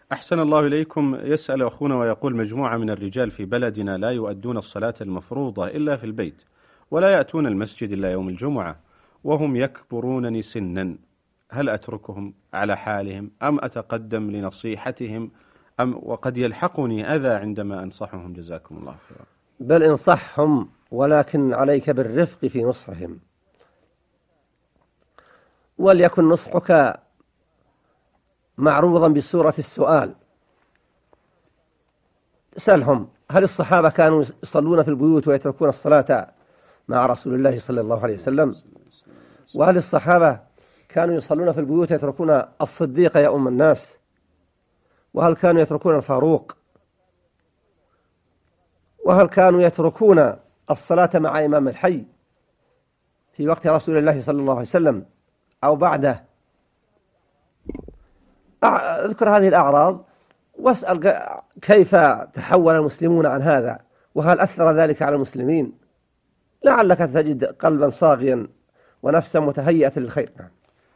أحسن الله إليكم. يسأل أخونا ويقول: مجموعة من الرجال في بلدنا لا يؤدون الصلاة المفروضة إلا في البيت، ولا يأتون المسجد إلا يوم الجمعة، وهم يكبرونني سنا، هل أتركهم على حالهم أم أتقدم لنصيحتهم، وقد يلحقني أذى عندما أنصحهم؟ جزاكم الله خيرا. بل انصحهم، ولكن عليك بالرفق في نصحهم، وليكن نصحك معروضا بصورة السؤال. سألهم: هل الصحابة كانوا يصلون في البيوت ويتركون الصلاة مع رسول الله صلى الله عليه وسلم؟ وهل الصحابة كانوا يصلون في البيوت ويتركون الصديق يا أم الناس؟ وهل كانوا يتركون الفاروق؟ وهل كانوا يتركون الصلاة مع إمام الحي في وقت رسول الله صلى الله عليه وسلم أو بعده؟ اذكر هذه الأعراض واسأل كيف تحول المسلمون عن هذا، وهل أثر ذلك على المسلمين؟ لعلك تجد قلبا صاغيا ونفسا متهيئة للخير.